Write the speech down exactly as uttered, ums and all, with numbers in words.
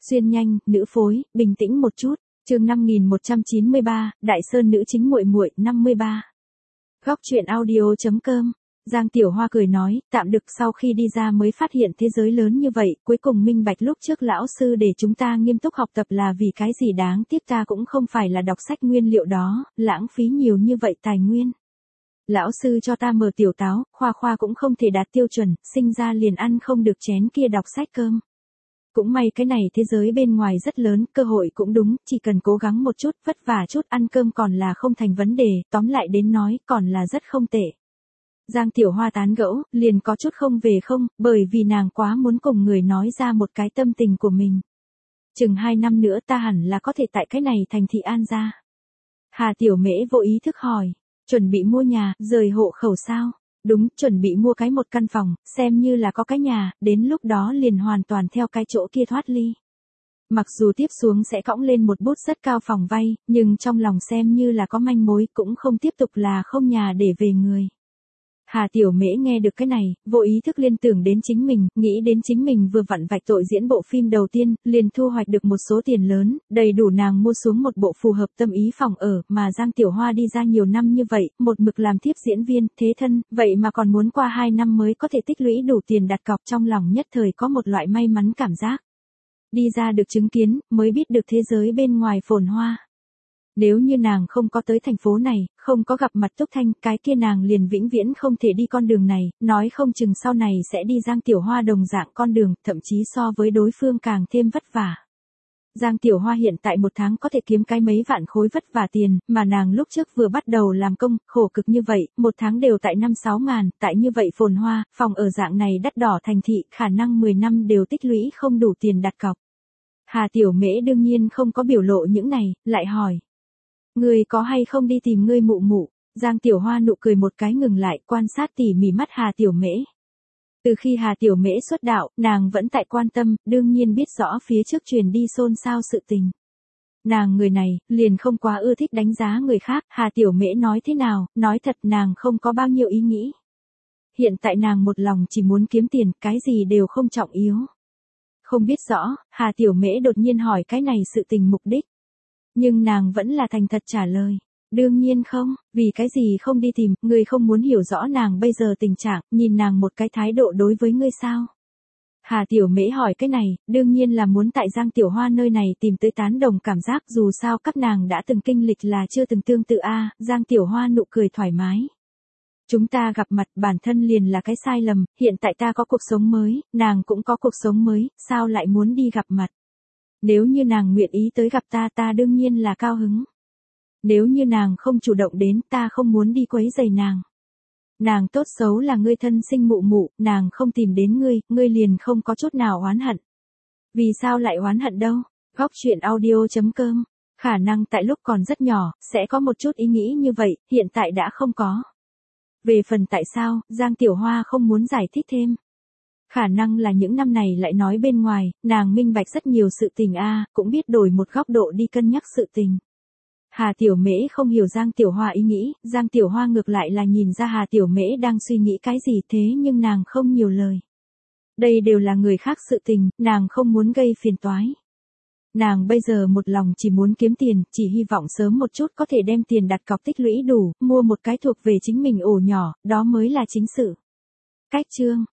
Xuyên nhanh, nữ phối, bình tĩnh một chút. Chương năm nghìn một trăm chín mươi ba, Đại Sơn nữ chính muội muội, năm mươi ba. Góc truyện audio.com. Giang Tiểu Hoa cười nói, tạm được, sau khi đi ra mới phát hiện thế giới lớn như vậy, cuối cùng minh bạch lúc trước lão sư để chúng ta nghiêm túc học tập là vì cái gì, đáng tiếc ta cũng không phải là đọc sách nguyên liệu đó, lãng phí nhiều như vậy tài nguyên. Lão sư cho ta mở tiểu táo, khoa khoa cũng không thể đạt tiêu chuẩn, sinh ra liền ăn không được chén kia đọc sách cơm. Cũng may cái này thế giới bên ngoài rất lớn, cơ hội cũng đúng, chỉ cần cố gắng một chút, vất vả chút, ăn cơm còn là không thành vấn đề, tóm lại đến nói, còn là rất không tệ. Giang Tiểu Hoa tán gẫu, liền có chút không về không, bởi vì nàng quá muốn cùng người nói ra một cái tâm tình của mình. Chừng hai năm nữa ta hẳn là có thể tại cái này thành thị An gia. Hà Tiểu Mễ vô ý thức hỏi, chuẩn bị mua nhà, rời hộ khẩu sao? Đúng, chuẩn bị mua cái một căn phòng, xem như là có cái nhà, đến lúc đó liền hoàn toàn theo cái chỗ kia thoát ly. Mặc dù tiếp xuống sẽ cõng lên một bút rất cao phòng vay, nhưng trong lòng xem như là có manh mối, cũng không tiếp tục là không nhà để về người. Hà Tiểu Mễ nghe được cái này, vô ý thức liên tưởng đến chính mình, nghĩ đến chính mình vừa vặn vạch tội diễn bộ phim đầu tiên, liền thu hoạch được một số tiền lớn, đầy đủ nàng mua xuống một bộ phù hợp tâm ý phòng ở, mà Giang Tiểu Hoa đi ra nhiều năm như vậy, một mực làm thiếp diễn viên, thế thân, vậy mà còn muốn qua hai năm mới có thể tích lũy đủ tiền đặt cọc, trong lòng nhất thời có một loại may mắn cảm giác. Đi ra được chứng kiến, mới biết được thế giới bên ngoài phồn hoa. Nếu như nàng không có tới thành phố này, không có gặp mặt Túc Thanh, cái kia nàng liền vĩnh viễn không thể đi con đường này, nói không chừng sau này sẽ đi Giang Tiểu Hoa đồng dạng con đường, thậm chí so với đối phương càng thêm vất vả. Giang Tiểu Hoa hiện tại một tháng có thể kiếm cái mấy vạn khối vất vả tiền, mà nàng lúc trước vừa bắt đầu làm công, khổ cực như vậy, một tháng đều tại năm sáu ngàn, tại như vậy phồn hoa, phòng ở dạng này đắt đỏ thành thị, khả năng mười năm đều tích lũy không đủ tiền đặt cọc. Hà Tiểu Mễ đương nhiên không có biểu lộ những này, lại hỏi. Ngươi có hay không đi tìm ngươi mụ mụ? Giang Tiểu Hoa nụ cười một cái ngừng lại, quan sát tỉ mỉ mắt Hà Tiểu Mễ. Từ khi Hà Tiểu Mễ xuất đạo, nàng vẫn tại quan tâm, đương nhiên biết rõ phía trước truyền đi xôn xao sự tình. Nàng người này, liền không quá ưa thích đánh giá người khác, Hà Tiểu Mễ nói thế nào, nói thật nàng không có bao nhiêu ý nghĩ. Hiện tại nàng một lòng chỉ muốn kiếm tiền, cái gì đều không trọng yếu. Không biết rõ, Hà Tiểu Mễ đột nhiên hỏi cái này sự tình mục đích. Nhưng nàng vẫn là thành thật trả lời. Đương nhiên không, vì cái gì không đi tìm, ngươi không muốn hiểu rõ nàng bây giờ tình trạng, nhìn nàng một cái thái độ đối với ngươi sao? Hà Tiểu Mễ hỏi cái này, đương nhiên là muốn tại Giang Tiểu Hoa nơi này tìm tới tán đồng cảm giác, dù sao các nàng đã từng kinh lịch là chưa từng tương tự a. Giang Tiểu Hoa nụ cười thoải mái. Chúng ta gặp mặt bản thân liền là cái sai lầm, hiện tại ta có cuộc sống mới, nàng cũng có cuộc sống mới, sao lại muốn đi gặp mặt? Nếu như nàng nguyện ý tới gặp ta, ta đương nhiên là cao hứng. Nếu như nàng không chủ động đến, ta không muốn đi quấy rầy nàng. Nàng tốt xấu là ngươi thân sinh mụ mụ, nàng không tìm đến ngươi, ngươi liền không có chút nào oán hận. Vì sao lại oán hận đâu? Góc truyện audio.com. Khả năng tại lúc còn rất nhỏ, sẽ có một chút ý nghĩ như vậy, hiện tại đã không có. Về phần tại sao, Giang Tiểu Hoa không muốn giải thích thêm. Khả năng là những năm này lại nói bên ngoài, nàng minh bạch rất nhiều sự tình a, cũng biết đổi một góc độ đi cân nhắc sự tình. Hà Tiểu Mễ không hiểu Giang Tiểu Hoa ý nghĩ, Giang Tiểu Hoa ngược lại là nhìn ra Hà Tiểu Mễ đang suy nghĩ cái gì, thế nhưng nàng không nhiều lời. Đây đều là người khác sự tình, nàng không muốn gây phiền toái. Nàng bây giờ một lòng chỉ muốn kiếm tiền, chỉ hy vọng sớm một chút có thể đem tiền đặt cọc tích lũy đủ, mua một cái thuộc về chính mình ổ nhỏ, đó mới là chính sự. Cách chương